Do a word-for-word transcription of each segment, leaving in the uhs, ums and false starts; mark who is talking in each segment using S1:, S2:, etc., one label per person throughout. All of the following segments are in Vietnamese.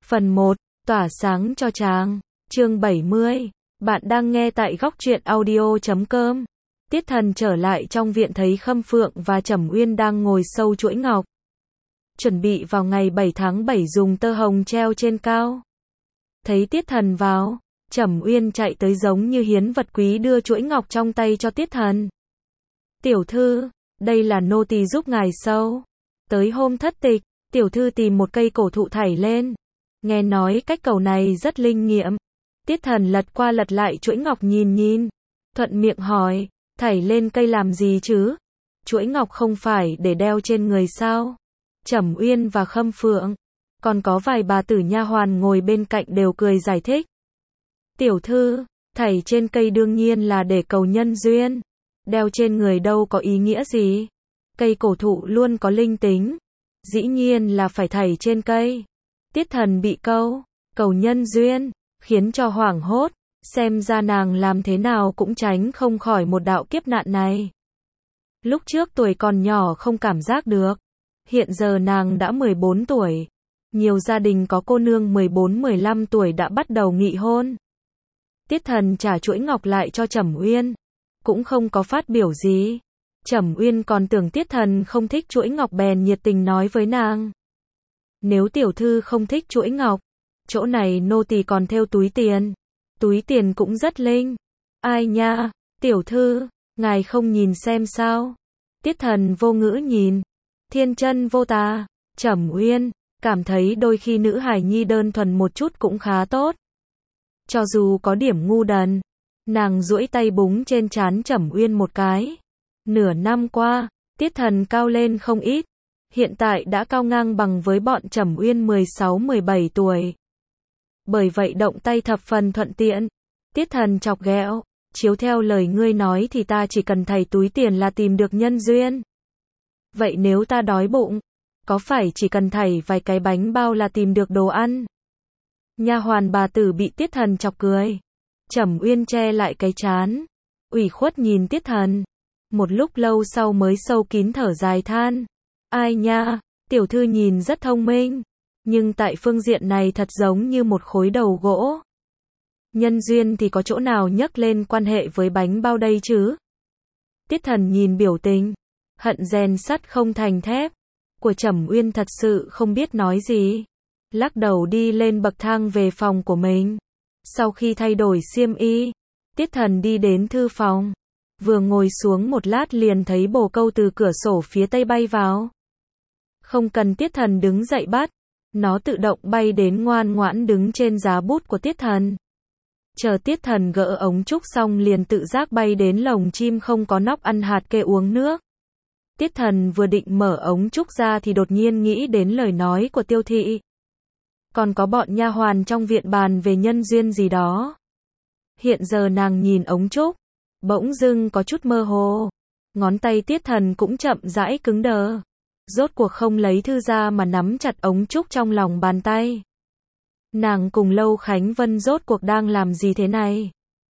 S1: Phần một, tỏa sáng cho chàng. Chương bảy mươi. Bạn đang nghe tại góc truyện audio chấm com. Tiết Thần trở lại trong viện thấy Khâm Phượng và Trầm Uyên đang ngồi sâu chuỗi ngọc. Chuẩn bị vào ngày bảy tháng bảy dùng tơ hồng treo trên cao. Thấy Tiết Thần vào, Trầm Uyên chạy tới giống như hiến vật quý đưa chuỗi ngọc trong tay cho Tiết Thần. Tiểu thư, đây là nô tỳ giúp ngài sâu. Tới hôm thất tịch, tiểu thư tìm một cây cổ thụ thảy lên. Nghe nói cách cầu này rất linh nghiệm. Tiết Thần lật qua lật lại chuỗi ngọc nhìn nhìn. Thuận miệng hỏi, thảy lên cây làm gì chứ? Chuỗi ngọc không phải để đeo trên người sao? Trầm Uyên và Khâm Phượng, còn có vài bà tử nha hoàn ngồi bên cạnh đều cười giải thích. Tiểu thư, thảy trên cây đương nhiên là để cầu nhân duyên. Đeo trên người đâu có ý nghĩa gì. Cây cổ thụ luôn có linh tính. Dĩ nhiên là phải thảy trên cây. Tiết Thần bị câu, cầu nhân duyên, khiến cho hoảng hốt. Xem ra nàng làm thế nào cũng tránh không khỏi một đạo kiếp nạn này. Lúc trước tuổi còn nhỏ không cảm giác được. Hiện giờ nàng đã mười bốn tuổi. Nhiều gia đình có cô nương mười bốn mười lăm tuổi đã bắt đầu nghị hôn. Tiết Thần trả chuỗi ngọc lại cho Trầm Uyên. Cũng không có phát biểu gì. Trầm Uyên còn tưởng Tiết Thần không thích chuỗi ngọc bèn nhiệt tình nói với nàng. Nếu tiểu thư không thích chuỗi ngọc, chỗ này nô tỳ còn thêu túi tiền. Túi tiền cũng rất linh. Ai nha, tiểu thư, ngài không nhìn xem sao. Tiết Thần vô ngữ nhìn. Thiên chân vô tà. Trầm Uyên, cảm thấy đôi khi nữ hài nhi đơn thuần một chút cũng khá tốt. Cho dù có điểm ngu đần. Nàng duỗi tay búng trên trán Trầm Uyên một cái. Nửa năm qua, Tiết Thần cao lên không ít. Hiện tại đã cao ngang bằng với bọn Trầm Uyên mười sáu mười bảy tuổi. Bởi vậy động tay thập phần thuận tiện. Tiết Thần chọc ghẹo, chiếu theo lời ngươi nói thì ta chỉ cần thảy túi tiền là tìm được nhân duyên. Vậy nếu ta đói bụng, có phải chỉ cần thảy vài cái bánh bao là tìm được đồ ăn? Nha hoàn bà tử bị Tiết Thần chọc cười. Trầm Uyên che lại cái trán, ủy khuất nhìn Tiết Thần. Một lúc lâu sau mới sâu kín thở dài than. Ai nha, tiểu thư nhìn rất thông minh, nhưng tại phương diện này thật giống như một khối đầu gỗ. Nhân duyên thì có chỗ nào nhắc lên quan hệ với bánh bao đây chứ? Tiết Thần nhìn biểu tình, hận rèn sắt không thành thép, của Trầm Uyên thật sự không biết nói gì. Lắc đầu đi lên bậc thang về phòng của mình. Sau khi thay đổi xiêm y, Tiết Thần đi đến thư phòng. Vừa ngồi xuống một lát liền thấy bồ câu từ cửa sổ phía tây bay vào. Không cần Tiết Thần đứng dậy bắt, nó tự động bay đến ngoan ngoãn đứng trên giá bút của Tiết Thần. Chờ Tiết Thần gỡ ống trúc xong liền tự giác bay đến lồng chim không có nóc ăn hạt kê uống nước. Tiết Thần vừa định mở ống trúc ra thì đột nhiên nghĩ đến lời nói của Tiêu thị. Còn có bọn nha hoàn trong viện bàn về nhân duyên gì đó. Hiện giờ nàng nhìn ống trúc, bỗng dưng có chút mơ hồ. Ngón tay Tiết Thần cũng chậm rãi cứng đờ. Rốt cuộc không lấy thư ra mà nắm chặt ống trúc trong lòng bàn tay. Nàng cùng Lâu Khánh Vân rốt cuộc đang làm gì thế này?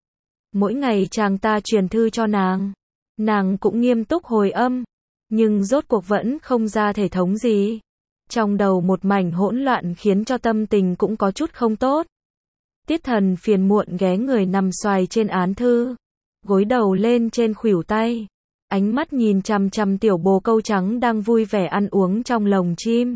S1: Mỗi ngày chàng ta truyền thư cho nàng. Nàng cũng nghiêm túc hồi âm. Nhưng rốt cuộc vẫn không ra thể thống gì. Trong đầu một mảnh hỗn loạn khiến cho tâm tình cũng có chút không tốt. Tiết Thần phiền muộn ghé người nằm xoài trên án thư. Gối đầu lên trên khuỷu tay. Ánh mắt nhìn chằm chằm tiểu bồ câu trắng đang vui vẻ ăn uống trong lồng chim.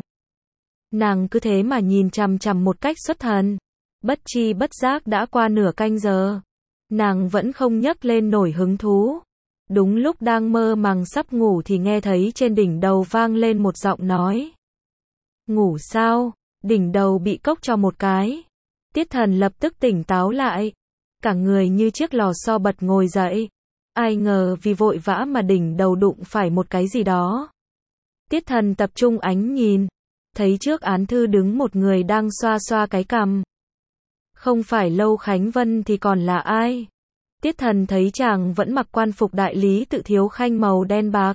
S1: Nàng cứ thế mà nhìn chằm chằm một cách xuất thần. Bất chi bất giác đã qua nửa canh giờ. Nàng vẫn không nhấc lên nổi hứng thú. Đúng lúc đang mơ màng sắp ngủ thì nghe thấy trên đỉnh đầu vang lên một giọng nói. Ngủ sao? Đỉnh đầu bị cốc cho một cái. Tiết Thần lập tức tỉnh táo lại. Cả người như chiếc lò xo bật ngồi dậy. Ai ngờ vì vội vã mà đỉnh đầu đụng phải một cái gì đó. Tiết Thần tập trung ánh nhìn. Thấy trước án thư đứng một người đang xoa xoa cái cằm. Không phải Lâu Khánh Vân thì còn là ai? Tiết Thần thấy chàng vẫn mặc quan phục đại lý tự thiếu khanh màu đen bạc.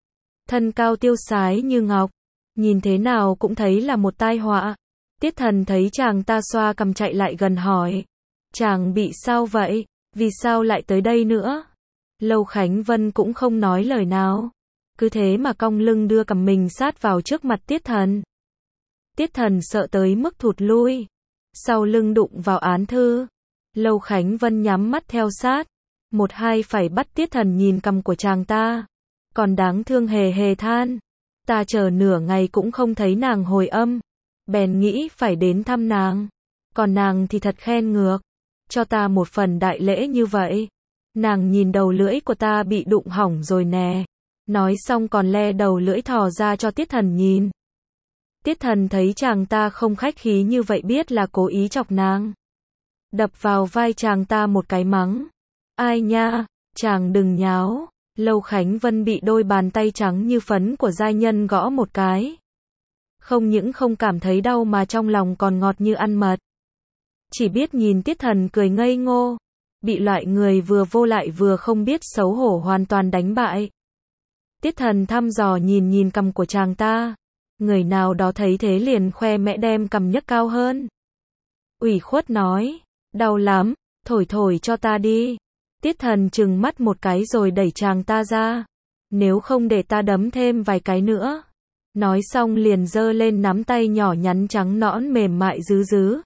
S1: Thân cao tiêu sái như ngọc. Nhìn thế nào cũng thấy là một tai họa. Tiết Thần thấy chàng ta xoa cằm chạy lại gần hỏi. Chàng bị sao vậy? Vì sao lại tới đây nữa? Lâu Khánh Vân cũng không nói lời nào. Cứ thế mà cong lưng đưa cằm mình sát vào trước mặt Tiết Thần. Tiết Thần sợ tới mức thụt lui, sau lưng đụng vào án thư. Lâu Khánh Vân nhắm mắt theo sát, một hai phải bắt Tiết Thần nhìn cằm của chàng ta, còn đáng thương hề hề than. Ta chờ nửa ngày cũng không thấy nàng hồi âm, bèn nghĩ phải đến thăm nàng, còn nàng thì thật khen ngược, cho ta một phần đại lễ như vậy. Nàng nhìn đầu lưỡi của ta bị đụng hỏng rồi nè. Nói xong còn le đầu lưỡi thò ra cho Tiết Thần nhìn. Tiết Thần thấy chàng ta không khách khí như vậy biết là cố ý chọc nàng. Đập vào vai chàng ta một cái mắng. Ai nha, chàng đừng nháo. Lâu Khánh Vân bị đôi bàn tay trắng như phấn của giai nhân gõ một cái. Không những không cảm thấy đau mà trong lòng còn ngọt như ăn mật. Chỉ biết nhìn Tiết Thần cười ngây ngô. Bị loại người vừa vô lại vừa không biết xấu hổ hoàn toàn đánh bại. Tiết Thần thăm dò nhìn nhìn cằm của chàng ta. Người nào đó thấy thế liền khoe mẽ đem cằm nhấc cao hơn. Ủy khuất nói, đau lắm, thổi thổi cho ta đi. Tiết Thần trừng mắt một cái rồi đẩy chàng ta ra. Nếu không để ta đấm thêm vài cái nữa. Nói xong liền giơ lên nắm tay nhỏ nhắn trắng nõn mềm mại dứ dứ.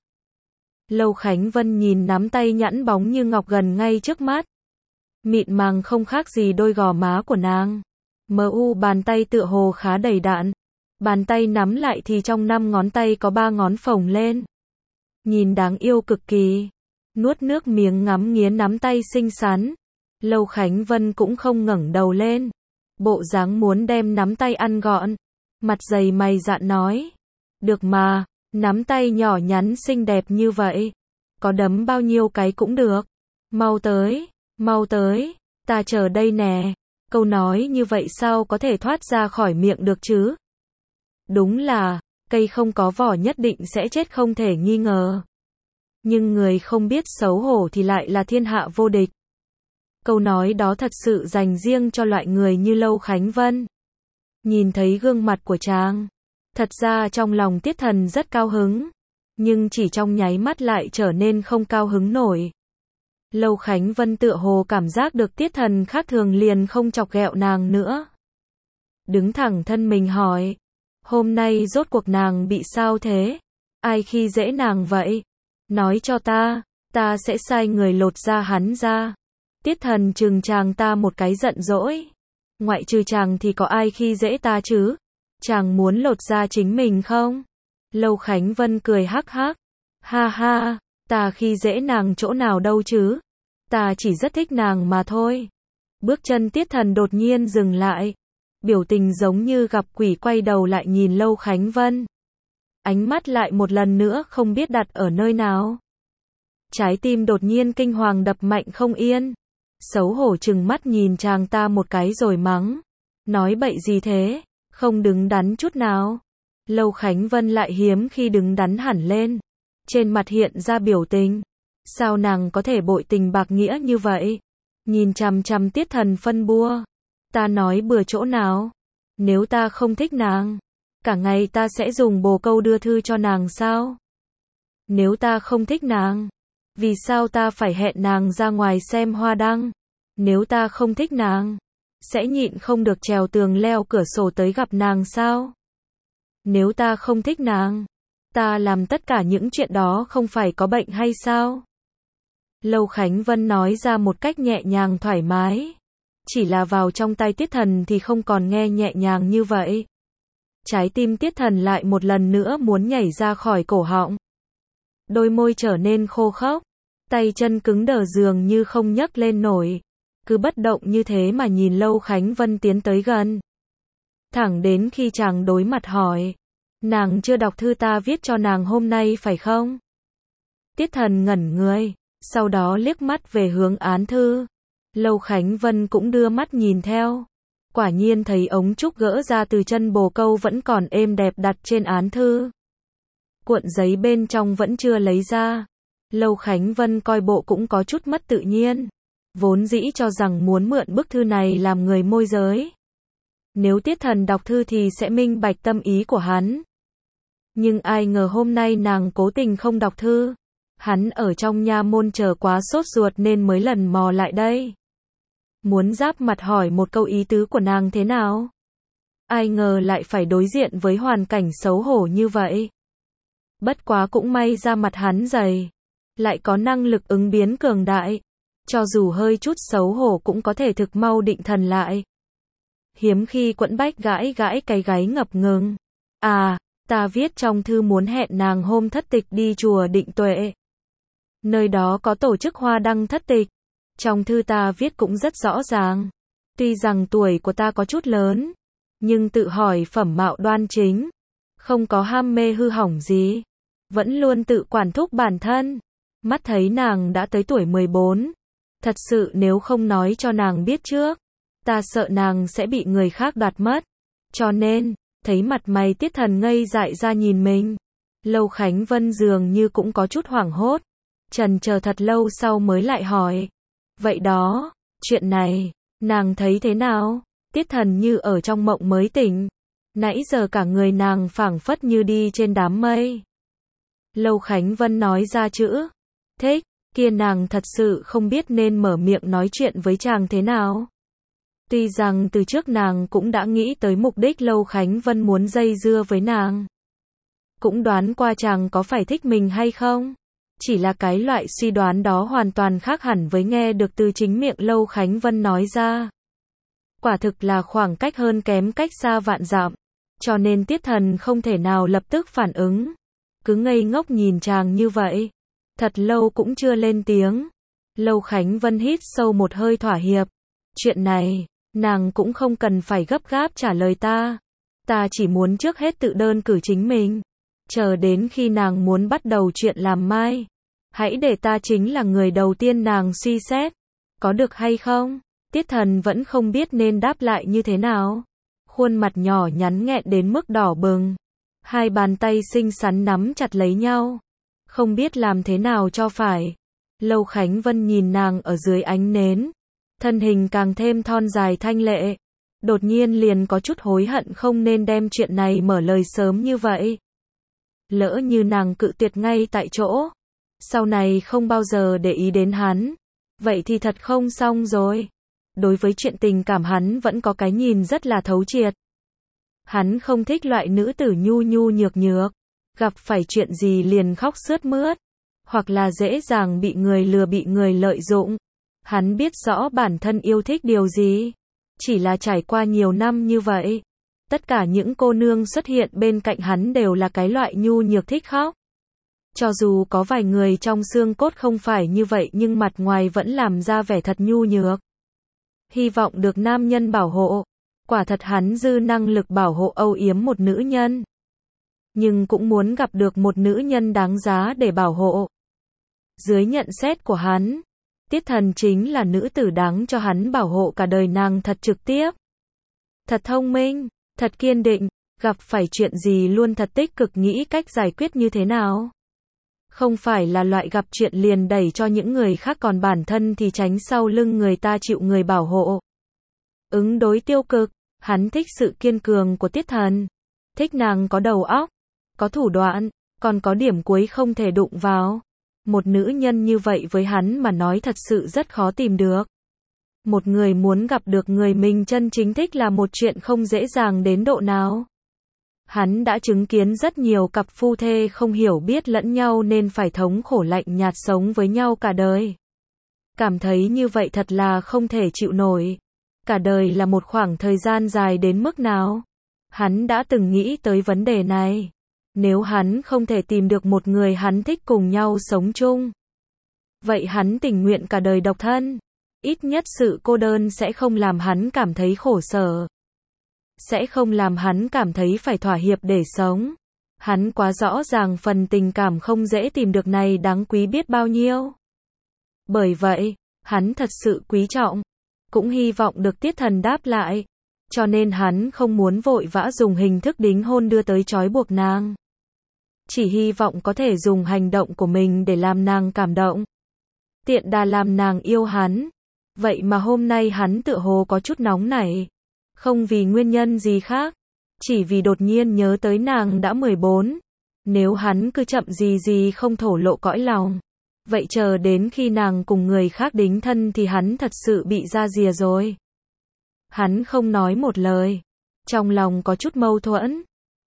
S1: Lâu Khánh Vân nhìn nắm tay nhẵn bóng như ngọc gần ngay trước mắt. Mịn màng không khác gì đôi gò má của nàng. Mờ u bàn tay tựa hồ khá đầy đặn. Bàn tay nắm lại thì trong năm ngón tay có ba ngón phồng lên. Nhìn đáng yêu cực kỳ. Nuốt nước miếng ngắm nghía nắm tay xinh xắn. Lâu Khánh Vân cũng không ngẩng đầu lên. Bộ dáng muốn đem nắm tay ăn gọn. Mặt dày mày dạn nói. Được mà, nắm tay nhỏ nhắn xinh đẹp như vậy. Có đấm bao nhiêu cái cũng được. Mau tới, mau tới, ta chờ đây nè. Câu nói như vậy sao có thể thoát ra khỏi miệng được chứ? Đúng là, cây không có vỏ nhất định sẽ chết không thể nghi ngờ. Nhưng người không biết xấu hổ thì lại là thiên hạ vô địch. Câu nói đó thật sự dành riêng cho loại người như Lâu Khánh Vân. Nhìn thấy gương mặt của chàng, thật ra trong lòng Tiết Thần rất cao hứng, nhưng chỉ trong nháy mắt lại trở nên không cao hứng nổi. Lâu Khánh Vân tựa hồ cảm giác được Tiết Thần khác thường liền không chọc ghẹo nàng nữa. Đứng thẳng thân mình hỏi, hôm nay rốt cuộc nàng bị sao thế? Ai khi dễ nàng vậy? Nói cho ta, ta sẽ sai người lột da hắn ra. Tiết Thần trừng chàng ta một cái giận dỗi. Ngoại trừ chàng thì có ai khi dễ ta chứ? Chàng muốn lột da chính mình không? Lâu Khánh Vân cười hắc hắc. Ha ha, ta khi dễ nàng chỗ nào đâu chứ? Ta chỉ rất thích nàng mà thôi. Bước chân Tiết Thần đột nhiên dừng lại. Biểu tình giống như gặp quỷ quay đầu lại nhìn Lâu Khánh Vân. Ánh mắt lại một lần nữa không biết đặt ở nơi nào. Trái tim đột nhiên kinh hoàng đập mạnh không yên. Xấu hổ trừng mắt nhìn chàng ta một cái rồi mắng. Nói bậy gì thế, không đứng đắn chút nào. Lâu Khánh Vân lại hiếm khi đứng đắn hẳn lên. Trên mặt hiện ra biểu tình. Sao nàng có thể bội tình bạc nghĩa như vậy? Nhìn chằm chằm Tiết Thần phân bua. Ta nói bừa chỗ nào? Nếu ta không thích nàng, cả ngày ta sẽ dùng bồ câu đưa thư cho nàng sao? Nếu ta không thích nàng, vì sao ta phải hẹn nàng ra ngoài xem hoa đăng? Nếu ta không thích nàng, sẽ nhịn không được trèo tường leo cửa sổ tới gặp nàng sao? Nếu ta không thích nàng, ta làm tất cả những chuyện đó không phải có bệnh hay sao? Lâu Khánh Vân nói ra một cách nhẹ nhàng thoải mái. Chỉ là vào trong tay Tiết Thần thì không còn nghe nhẹ nhàng như vậy. Trái tim Tiết Thần lại một lần nữa muốn nhảy ra khỏi cổ họng. Đôi môi trở nên khô khốc, tay chân cứng đờ dường như không nhấc lên nổi. Cứ bất động như thế mà nhìn Lâu Khánh Vân tiến tới gần. Thẳng đến khi chàng đối mặt hỏi. Nàng chưa đọc thư ta viết cho nàng hôm nay phải không? Tiết Thần ngẩn người, sau đó liếc mắt về hướng án thư. Lâu Khánh Vân cũng đưa mắt nhìn theo. Quả nhiên thấy ống trúc gỡ ra từ chân bồ câu vẫn còn êm đẹp đặt trên án thư. Cuộn giấy bên trong vẫn chưa lấy ra. Lâu Khánh Vân coi bộ cũng có chút mất tự nhiên. Vốn dĩ cho rằng muốn mượn bức thư này làm người môi giới. Nếu Tiết Thần đọc thư thì sẽ minh bạch tâm ý của hắn. Nhưng ai ngờ hôm nay nàng cố tình không đọc thư. Hắn ở trong nha môn chờ quá sốt ruột nên mới lần mò lại đây. Muốn giáp mặt hỏi một câu ý tứ của nàng thế nào. Ai ngờ lại phải đối diện với hoàn cảnh xấu hổ như vậy. Bất quá cũng may ra mặt hắn dày, lại có năng lực ứng biến cường đại, cho dù hơi chút xấu hổ cũng có thể thực mau định thần lại. Hiếm khi Quẫn Bách gãi gãi cái gáy ngập ngừng. À, ta viết trong thư muốn hẹn nàng hôm thất tịch đi chùa Định Tuệ. Nơi đó có tổ chức hoa đăng thất tịch. Trong thư ta viết cũng rất rõ ràng. Tuy rằng tuổi của ta có chút lớn, nhưng tự hỏi phẩm mạo đoan chính, không có ham mê hư hỏng gì, vẫn luôn tự quản thúc bản thân. Mắt thấy nàng đã tới tuổi mười bốn, thật sự nếu không nói cho nàng biết trước, ta sợ nàng sẽ bị người khác đoạt mất. Cho nên, thấy mặt mày Tiết Thần ngây dại ra nhìn mình, Lâu Khánh Vân dường như cũng có chút hoảng hốt, chần chờ thật lâu sau mới lại hỏi. Vậy đó, chuyện này, nàng thấy thế nào? Tiết Thần như ở trong mộng mới tỉnh, nãy giờ cả người nàng phảng phất như đi trên đám mây. Lâu Khánh Vân nói ra chữ thích, kia nàng thật sự không biết nên mở miệng nói chuyện với chàng thế nào. Tuy rằng từ trước nàng cũng đã nghĩ tới mục đích Lâu Khánh Vân muốn dây dưa với nàng, cũng đoán qua chàng có phải thích mình hay không. Chỉ là cái loại suy đoán đó hoàn toàn khác hẳn với nghe được từ chính miệng Lâu Khánh Vân nói ra. Quả thực là khoảng cách hơn kém cách xa vạn dặm, cho nên Tiết Thần không thể nào lập tức phản ứng, cứ ngây ngốc nhìn chàng như vậy. Thật lâu cũng chưa lên tiếng. Lâu Khánh Vân hít sâu một hơi thỏa hiệp. Chuyện này, nàng cũng không cần phải gấp gáp trả lời ta. Ta chỉ muốn trước hết tự đơn cử chính mình. Chờ đến khi nàng muốn bắt đầu chuyện làm mai, hãy để ta chính là người đầu tiên nàng suy xét. Có được hay không? Tiết Thần vẫn không biết nên đáp lại như thế nào. Khuôn mặt nhỏ nhắn nghẹn đến mức đỏ bừng. Hai bàn tay xinh xắn nắm chặt lấy nhau. Không biết làm thế nào cho phải. Lâu Khánh Vân nhìn nàng ở dưới ánh nến, thân hình càng thêm thon dài thanh lệ. Đột nhiên liền có chút hối hận không nên đem chuyện này mở lời sớm như vậy. Lỡ như nàng cự tuyệt ngay tại chỗ, sau này không bao giờ để ý đến hắn, vậy thì thật không xong rồi. Đối với chuyện tình cảm hắn vẫn có cái nhìn rất là thấu triệt. Hắn không thích loại nữ tử nhu nhu nhược nhược, gặp phải chuyện gì liền khóc sướt mướt, hoặc là dễ dàng bị người lừa bị người lợi dụng. Hắn biết rõ bản thân yêu thích điều gì, chỉ là trải qua nhiều năm như vậy, tất cả những cô nương xuất hiện bên cạnh hắn đều là cái loại nhu nhược thích khóc. Cho dù có vài người trong xương cốt không phải như vậy nhưng mặt ngoài vẫn làm ra vẻ thật nhu nhược. Hy vọng được nam nhân bảo hộ. Quả thật hắn dư năng lực bảo hộ âu yếm một nữ nhân. Nhưng cũng muốn gặp được một nữ nhân đáng giá để bảo hộ. Dưới nhận xét của hắn, Tiết Thần chính là nữ tử đáng cho hắn bảo hộ cả đời. Nàng thật trực tiếp, thật thông minh, thật kiên định, gặp phải chuyện gì luôn thật tích cực nghĩ cách giải quyết như thế nào. Không phải là loại gặp chuyện liền đẩy cho những người khác còn bản thân thì tránh sau lưng người ta chịu người bảo hộ. Ứng đối tiêu cực, hắn thích sự kiên cường của Tiết Thần. Thích nàng có đầu óc, có thủ đoạn, còn có điểm cuối không thể đụng vào. Một nữ nhân như vậy với hắn mà nói thật sự rất khó tìm được. Một người muốn gặp được người mình chân chính thích là một chuyện không dễ dàng đến độ nào. Hắn đã chứng kiến rất nhiều cặp phu thê không hiểu biết lẫn nhau nên phải thống khổ lạnh nhạt sống với nhau cả đời. Cảm thấy như vậy thật là không thể chịu nổi. Cả đời là một khoảng thời gian dài đến mức nào? Hắn đã từng nghĩ tới vấn đề này. Nếu hắn không thể tìm được một người hắn thích cùng nhau sống chung, vậy hắn tình nguyện cả đời độc thân. Ít nhất sự cô đơn sẽ không làm hắn cảm thấy khổ sở. Sẽ không làm hắn cảm thấy phải thỏa hiệp để sống. Hắn quá rõ ràng phần tình cảm không dễ tìm được này đáng quý biết bao nhiêu. Bởi vậy, hắn thật sự quý trọng, cũng hy vọng được Tiết Thần đáp lại. Cho nên hắn không muốn vội vã dùng hình thức đính hôn đưa tới trói buộc nàng. Chỉ hy vọng có thể dùng hành động của mình để làm nàng cảm động. Tiện đà làm nàng yêu hắn. Vậy mà hôm nay hắn tựa hồ có chút nóng nảy. Không vì nguyên nhân gì khác. Chỉ vì đột nhiên nhớ tới nàng đã mười bốn. Nếu hắn cứ chậm gì gì không thổ lộ cõi lòng, vậy chờ đến khi nàng cùng người khác đính thân thì hắn thật sự bị ra rìa rồi. Hắn không nói một lời. Trong lòng có chút mâu thuẫn.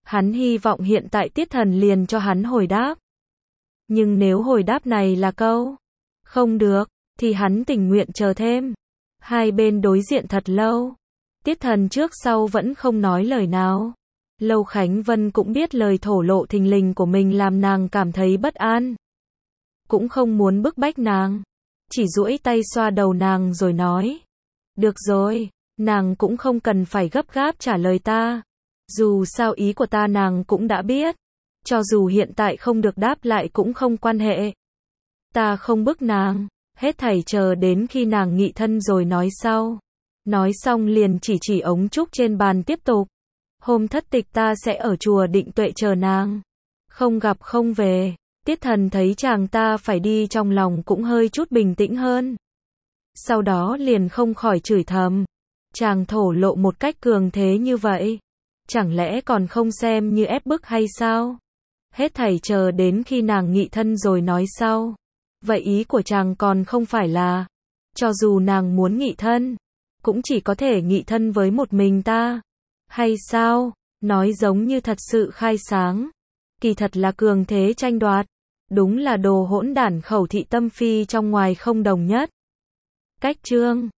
S1: Hắn hy vọng hiện tại Tiết Thần liền cho hắn hồi đáp. Nhưng nếu hồi đáp này là câu không được, thì hắn tình nguyện chờ thêm. Hai bên đối diện thật lâu. Tiết Thần trước sau vẫn không nói lời nào. Lâu Khánh Vân cũng biết lời thổ lộ thình lình của mình làm nàng cảm thấy bất an. Cũng không muốn bức bách nàng. Chỉ duỗi tay xoa đầu nàng rồi nói. Được rồi, nàng cũng không cần phải gấp gáp trả lời ta. Dù sao ý của ta nàng cũng đã biết. Cho dù hiện tại không được đáp lại cũng không quan hệ. Ta không bức nàng, hết thảy chờ đến khi nàng nghị thân rồi nói sau. Nói xong liền chỉ chỉ ống trúc trên bàn tiếp tục. Hôm thất tịch ta sẽ ở chùa Định Tuệ chờ nàng. Không gặp không về. Tiết Thần thấy chàng ta phải đi trong lòng cũng hơi chút bình tĩnh hơn. Sau đó liền không khỏi chửi thầm. Chàng thổ lộ một cách cường thế như vậy. Chẳng lẽ còn không xem như ép bức hay sao? Hết thảy chờ đến khi nàng nghị thân rồi nói sau. Vậy ý của chàng còn không phải là, cho dù nàng muốn nghị thân, cũng chỉ có thể nghị thân với một mình ta. Hay sao? Nói giống như thật sự khai sáng. Kỳ thật là cường thế tranh đoạt. Đúng là đồ hỗn đản khẩu thị tâm phi trong ngoài không đồng nhất. Cách chương